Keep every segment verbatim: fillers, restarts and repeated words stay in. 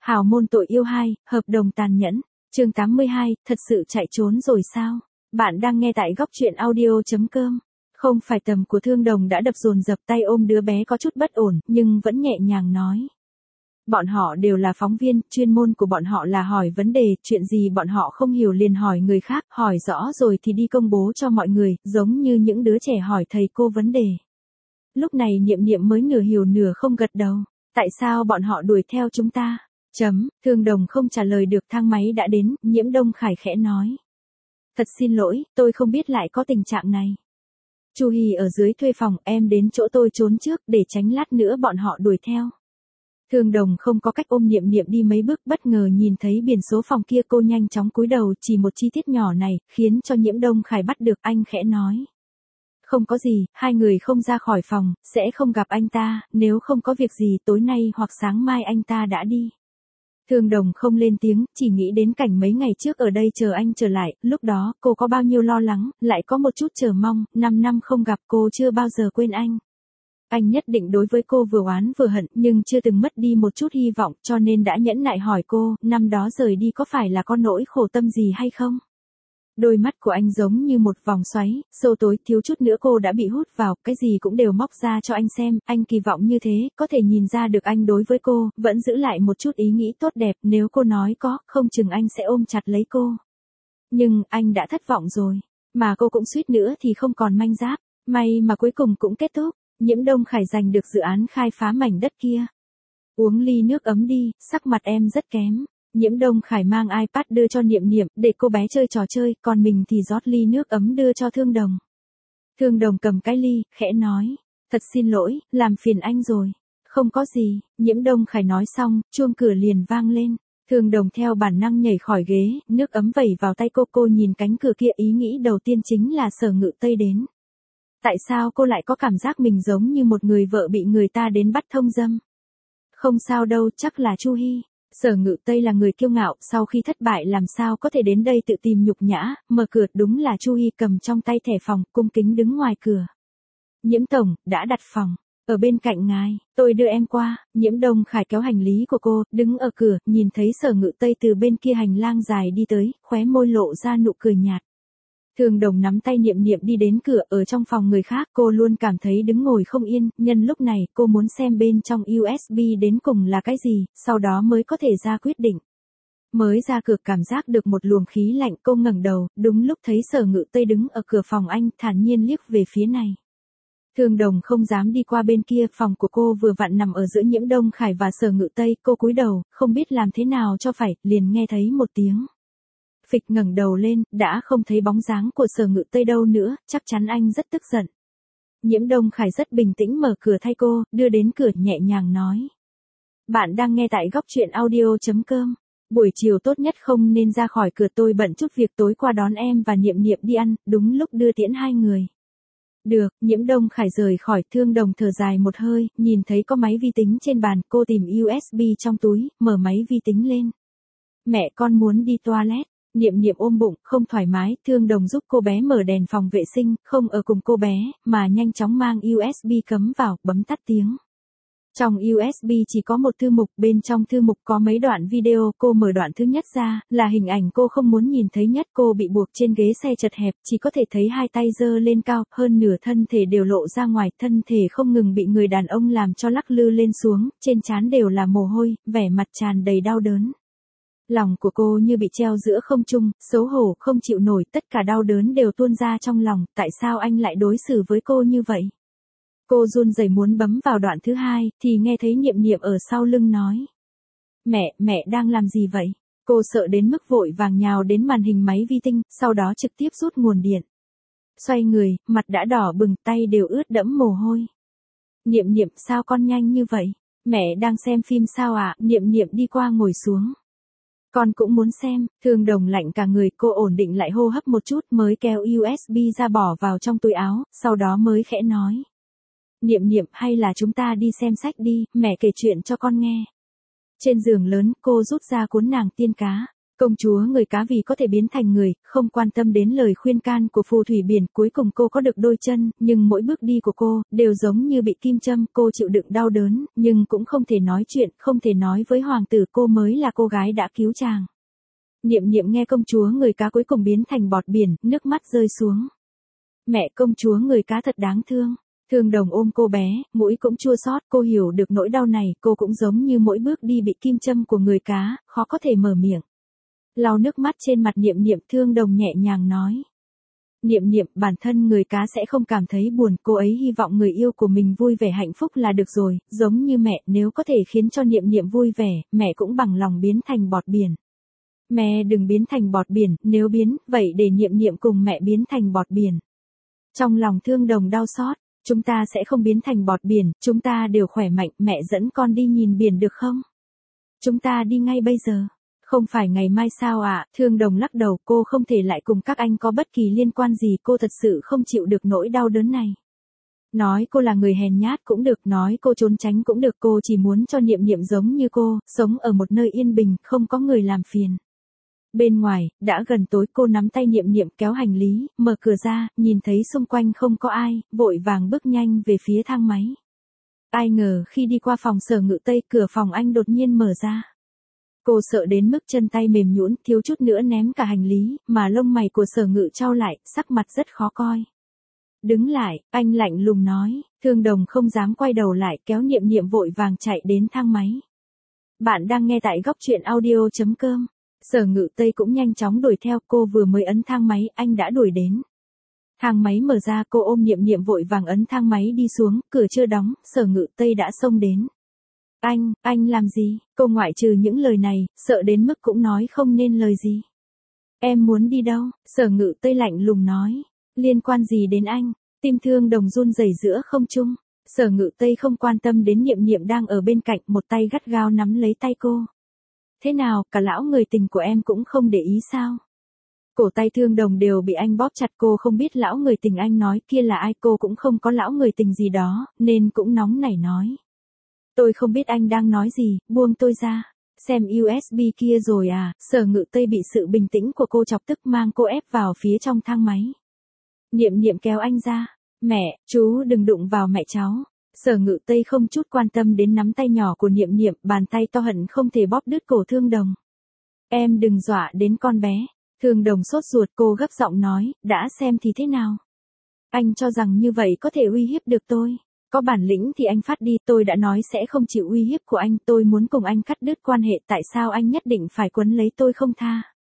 Hào môn tội yêu hai, hợp đồng tàn nhẫn. Chương tám mươi hai, thật sự chạy trốn rồi sao? Bạn đang nghe tại góc truyện audio chấm com. Không phải tầm của Thương Đồng đã đập dồn dập tay ôm đứa bé có chút bất ổn, nhưng vẫn nhẹ nhàng nói. Bọn họ đều là phóng viên, chuyên môn của bọn họ là hỏi vấn đề, chuyện gì bọn họ không hiểu liền hỏi người khác, hỏi rõ rồi thì đi công bố cho mọi người, giống như những đứa trẻ hỏi thầy cô vấn đề. Lúc này Niệm Niệm mới nửa hiểu nửa không gật đầu. Tại sao bọn họ đuổi theo chúng ta? Chấm, Thương Đồng không trả lời được, thang máy đã đến, Nhiễm Đông Khải khẽ nói. Thật xin lỗi, tôi không biết lại có tình trạng này. Chu Hì ở dưới thuê phòng, em đến chỗ tôi trốn trước để tránh lát nữa bọn họ đuổi theo. Thương Đồng không có cách ôm Niệm Niệm đi mấy bước, bất ngờ nhìn thấy biển số phòng kia, cô nhanh chóng cúi đầu, chỉ một chi tiết nhỏ này, khiến cho Nhiễm Đông Khải bắt được, anh khẽ nói. Không có gì, hai người không ra khỏi phòng, sẽ không gặp anh ta, nếu không có việc gì tối nay hoặc sáng mai anh ta đã đi. Thương Đồng không lên tiếng, chỉ nghĩ đến cảnh mấy ngày trước ở đây chờ anh trở lại, lúc đó cô có bao nhiêu lo lắng, lại có một chút chờ mong, năm năm không gặp cô chưa bao giờ quên anh. Anh nhất định đối với cô vừa oán vừa hận, nhưng chưa từng mất đi một chút hy vọng, cho nên đã nhẫn nại hỏi cô, năm đó rời đi có phải là có nỗi khổ tâm gì hay không? Đôi mắt của anh giống như một vòng xoáy, sâu tối, thiếu chút nữa cô đã bị hút vào, cái gì cũng đều móc ra cho anh xem, anh kỳ vọng như thế, có thể nhìn ra được anh đối với cô, vẫn giữ lại một chút ý nghĩ tốt đẹp, nếu cô nói có, không chừng anh sẽ ôm chặt lấy cô. Nhưng, anh đã thất vọng rồi, mà cô cũng suýt nữa thì không còn manh giáp, may mà cuối cùng cũng kết thúc, Nhiễm Đông Khải giành được dự án khai phá mảnh đất kia. Uống ly nước ấm đi, sắc mặt em rất kém. Nhiễm Đông Khải mang iPad đưa cho Niệm Niệm, để cô bé chơi trò chơi, còn mình thì rót ly nước ấm đưa cho Thương Đồng. Thương Đồng cầm cái ly, khẽ nói, thật xin lỗi, làm phiền anh rồi. Không có gì, Nhiễm Đông Khải nói xong, chuông cửa liền vang lên. Thương Đồng theo bản năng nhảy khỏi ghế, nước ấm vẩy vào tay cô, cô nhìn cánh cửa kia, ý nghĩ đầu tiên chính là Sở Ngự Tây đến. Tại sao cô lại có cảm giác mình giống như một người vợ bị người ta đến bắt thông dâm? Không sao đâu, chắc là Chu Hi. Sở Ngự Tây là người kiêu ngạo, sau khi thất bại làm sao có thể đến đây tự tìm nhục nhã, mở cửa, đúng là Chu Hi cầm trong tay thẻ phòng, cung kính đứng ngoài cửa. Nhiễm tổng, đã đặt phòng, ở bên cạnh ngài, tôi đưa em qua. Nhiễm Đông Khải kéo hành lý của cô, đứng ở cửa, nhìn thấy Sở Ngự Tây từ bên kia hành lang dài đi tới, khóe môi lộ ra nụ cười nhạt. Thương Đồng nắm tay Niệm Niệm đi đến cửa, ở trong phòng người khác, cô luôn cảm thấy đứng ngồi không yên, nhân lúc này, cô muốn xem bên trong u ét bê đến cùng là cái gì, sau đó mới có thể ra quyết định. Mới ra cửa cảm giác được một luồng khí lạnh, cô ngẩng đầu, đúng lúc thấy Sở Ngự Tây đứng ở cửa phòng anh, thản nhiên liếc về phía này. Thương Đồng không dám đi qua bên kia, phòng của cô vừa vặn nằm ở giữa Nhiễm Đông Khải và Sở Ngự Tây, cô cúi đầu, không biết làm thế nào cho phải, liền nghe thấy một tiếng. Phịch, ngẩng đầu lên, đã không thấy bóng dáng của Sở Ngự Tây đâu nữa, chắc chắn anh rất tức giận. Nhiễm Đông Khải rất bình tĩnh mở cửa thay cô, đưa đến cửa, nhẹ nhàng nói. Bạn đang nghe tại góc truyện audio chấm com. Buổi chiều tốt nhất không nên ra khỏi cửa, tôi bận chút việc, tối qua đón em và Niệm Niệm đi ăn, đúng lúc đưa tiễn hai người. Được, Nhiễm Đông Khải rời khỏi. Thương Đồng thở dài một hơi, nhìn thấy có máy vi tính trên bàn, cô tìm u ét bê trong túi, mở máy vi tính lên. Mẹ, con muốn đi toilet. Niệm Niệm ôm bụng, không thoải mái, Thương Đồng giúp cô bé mở đèn phòng vệ sinh, không ở cùng cô bé, mà nhanh chóng mang u ét bê cắm vào, bấm tắt tiếng. Trong u ét bê chỉ có một thư mục, bên trong thư mục có mấy đoạn video, cô mở đoạn thứ nhất ra, là hình ảnh cô không muốn nhìn thấy nhất, cô bị buộc trên ghế xe chật hẹp, chỉ có thể thấy hai tay giơ lên cao, hơn nửa thân thể đều lộ ra ngoài, thân thể không ngừng bị người đàn ông làm cho lắc lư lên xuống, trên trán đều là mồ hôi, vẻ mặt tràn đầy đau đớn. Lòng của cô như bị treo giữa không trung, xấu hổ, không chịu nổi, tất cả đau đớn đều tuôn ra trong lòng, tại sao anh lại đối xử với cô như vậy? Cô run rẩy muốn bấm vào đoạn thứ hai, thì nghe thấy Niệm Niệm ở sau lưng nói. Mẹ, mẹ đang làm gì vậy? Cô sợ đến mức vội vàng nhào đến màn hình máy vi tính, sau đó trực tiếp rút nguồn điện. Xoay người, mặt đã đỏ bừng, tay đều ướt đẫm mồ hôi. Niệm Niệm, sao con nhanh như vậy? Mẹ đang xem phim sao ạ? À? Niệm Niệm đi qua ngồi xuống. Con cũng muốn xem. Thương Đồng lạnh cả người, cô ổn định lại hô hấp một chút mới kéo u ét bê ra bỏ vào trong túi áo, sau đó mới khẽ nói. Niệm Niệm, hay là chúng ta đi xem sách đi, mẹ kể chuyện cho con nghe. Trên giường lớn, cô rút ra cuốn Nàng Tiên Cá. Công chúa người cá vì có thể biến thành người, không quan tâm đến lời khuyên can của phù thủy biển, cuối cùng cô có được đôi chân, nhưng mỗi bước đi của cô, đều giống như bị kim châm, cô chịu đựng đau đớn, nhưng cũng không thể nói chuyện, không thể nói với hoàng tử cô mới là cô gái đã cứu chàng. Niệm Niệm nghe công chúa người cá cuối cùng biến thành bọt biển, nước mắt rơi xuống. Mẹ, công chúa người cá thật đáng thương. Thương Đồng ôm cô bé, mũi cũng chua xót, cô hiểu được nỗi đau này, cô cũng giống như mỗi bước đi bị kim châm của người cá, khó có thể mở miệng. Lau nước mắt trên mặt Niệm Niệm, Thương Đồng nhẹ nhàng nói. Niệm Niệm, bản thân người cá sẽ không cảm thấy buồn, cô ấy hy vọng người yêu của mình vui vẻ hạnh phúc là được rồi, giống như mẹ, nếu có thể khiến cho Niệm Niệm vui vẻ, mẹ cũng bằng lòng biến thành bọt biển. Mẹ đừng biến thành bọt biển, nếu biến, vậy để Niệm Niệm cùng mẹ biến thành bọt biển. Trong lòng Thương Đồng đau xót, chúng ta sẽ không biến thành bọt biển, chúng ta đều khỏe mạnh, mẹ dẫn con đi nhìn biển được không? Chúng ta đi ngay bây giờ. Không phải ngày mai sao ạ? À? Thương Đồng lắc đầu, cô không thể lại cùng các anh có bất kỳ liên quan gì, cô thật sự không chịu được nỗi đau đớn này. Nói cô là người hèn nhát cũng được, nói cô trốn tránh cũng được, cô chỉ muốn cho Niệm Niệm giống như cô, sống ở một nơi yên bình, không có người làm phiền. Bên ngoài, đã gần tối, cô nắm tay Niệm Niệm kéo hành lý, mở cửa ra, nhìn thấy xung quanh không có ai, vội vàng bước nhanh về phía thang máy. Ai ngờ khi đi qua phòng Sở Ngự Tây, cửa phòng anh đột nhiên mở ra. Cô sợ đến mức chân tay mềm nhũn, thiếu chút nữa ném cả hành lý, mà lông mày của Sở Ngự trao lại, sắc mặt rất khó coi. Đứng lại, anh lạnh lùng nói, Thương Đồng không dám quay đầu lại, kéo Niệm Niệm vội vàng chạy đến thang máy. Bạn đang nghe tại góc truyện audio chấm com. Sở Ngự Tây cũng nhanh chóng đuổi theo, cô vừa mới ấn thang máy, anh đã đuổi đến. Thang máy mở ra, cô ôm Niệm Niệm vội vàng ấn thang máy đi xuống, cửa chưa đóng, Sở Ngự Tây đã xông đến. Anh, anh làm gì? Cô ngoại trừ những lời này, sợ đến mức cũng nói không nên lời gì. Em muốn đi đâu? Sở Ngự Tây lạnh lùng nói. Liên quan gì đến anh? Tim Thương Đồng run rẩy giữa không trung. Sở Ngự Tây không quan tâm đến Niệm Niệm đang ở bên cạnh, một tay gắt gao nắm lấy tay cô. Thế nào, cả lão người tình của em cũng không để ý sao? Cổ tay Thương Đồng đều bị anh bóp chặt, cô không biết lão người tình anh nói kia là ai, cô cũng không có lão người tình gì đó, nên cũng nóng nảy nói. Tôi không biết anh đang nói gì, buông tôi ra. Xem u ét bê kia rồi à? Sở Ngự Tây bị sự bình tĩnh của cô chọc tức, mang cô ép vào phía trong thang máy. Niệm Niệm kéo anh ra. Mẹ, chú đừng đụng vào mẹ cháu. Sở Ngự Tây không chút quan tâm đến nắm tay nhỏ của Niệm Niệm, bàn tay to hận không thể bóp đứt cổ Thương Đồng. Em đừng dọa đến con bé. Thương Đồng sốt ruột, cô gấp giọng nói, đã xem thì thế nào? Anh cho rằng như vậy có thể uy hiếp được tôi. Có bản lĩnh thì anh phát đi, tôi đã nói sẽ không chịu uy hiếp của anh, tôi muốn cùng anh cắt đứt quan hệ, tại sao anh nhất định phải quấn lấy tôi không tha?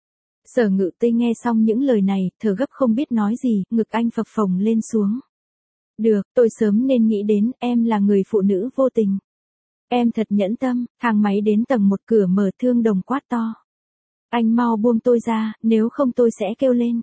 Sở Ngự Tây nghe xong những lời này, thở gấp không biết nói gì, ngực anh phập phồng lên xuống. Được, tôi sớm nên nghĩ đến, em là người phụ nữ vô tình. Em thật nhẫn tâm. Thang máy đến tầng một, cửa mở, Thương Đồng quát to. Anh mau buông tôi ra, nếu không tôi sẽ kêu lên.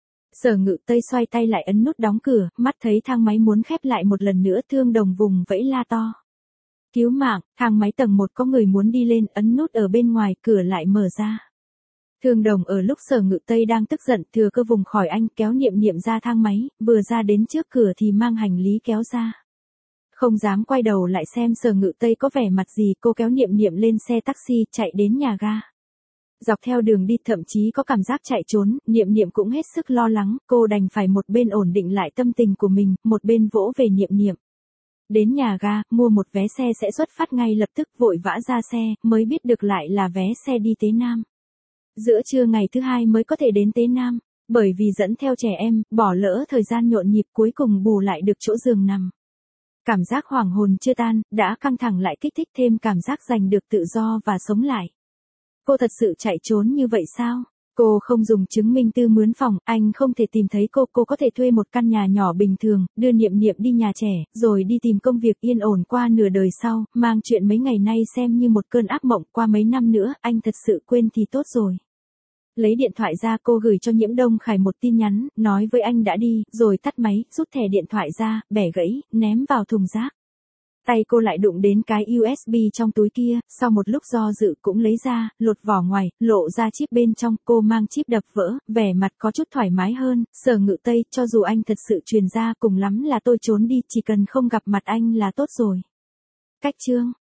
Sở Ngự Tây xoay tay lại ấn nút đóng cửa, mắt thấy thang máy muốn khép lại một lần nữa, Thương Đồng vùng vẫy la to. Cứu mạng, thang máy tầng một có người muốn đi lên, ấn nút ở bên ngoài, cửa lại mở ra. Thương Đồng ở lúc Sở Ngự Tây đang tức giận, thừa cơ vùng khỏi anh, kéo Niệm Niệm ra thang máy, vừa ra đến trước cửa thì mang hành lý kéo ra. Không dám quay đầu lại xem Sở Ngự Tây có vẻ mặt gì, cô kéo Niệm Niệm lên xe taxi, chạy đến nhà ga. Dọc theo đường đi thậm chí có cảm giác chạy trốn, Niệm Niệm cũng hết sức lo lắng, cô đành phải một bên ổn định lại tâm tình của mình, một bên vỗ về Niệm Niệm. Đến nhà ga, mua một vé xe sẽ xuất phát ngay lập tức, vội vã ra xe, mới biết được lại là vé xe đi Tế Nam. Giữa trưa ngày thứ hai mới có thể đến Tế Nam, bởi vì dẫn theo trẻ em, bỏ lỡ thời gian nhộn nhịp, cuối cùng bù lại được chỗ giường nằm. Cảm giác hoàng hồn chưa tan, đã căng thẳng lại kích thích thêm cảm giác giành được tự do và sống lại. Cô thật sự chạy trốn như vậy sao? Cô không dùng chứng minh thư mướn phòng, anh không thể tìm thấy cô, cô có thể thuê một căn nhà nhỏ bình thường, đưa Niệm Niệm đi nhà trẻ, rồi đi tìm công việc yên ổn qua nửa đời sau, mang chuyện mấy ngày nay xem như một cơn ác mộng, qua mấy năm nữa, anh thật sự quên thì tốt rồi. Lấy điện thoại ra, cô gửi cho Nhiễm Đông Khải một tin nhắn, nói với anh đã đi, rồi tắt máy, rút thẻ điện thoại ra, bẻ gãy, ném vào thùng rác. Tay cô lại đụng đến cái u ét bê trong túi kia, sau một lúc do dự cũng lấy ra, lột vỏ ngoài, lộ ra chip bên trong, cô mang chip đập vỡ, vẻ mặt có chút thoải mái hơn. Sở Ngự Tây, cho dù anh thật sự truyền ra, cùng lắm là tôi trốn đi, chỉ cần không gặp mặt anh là tốt rồi. Cách chương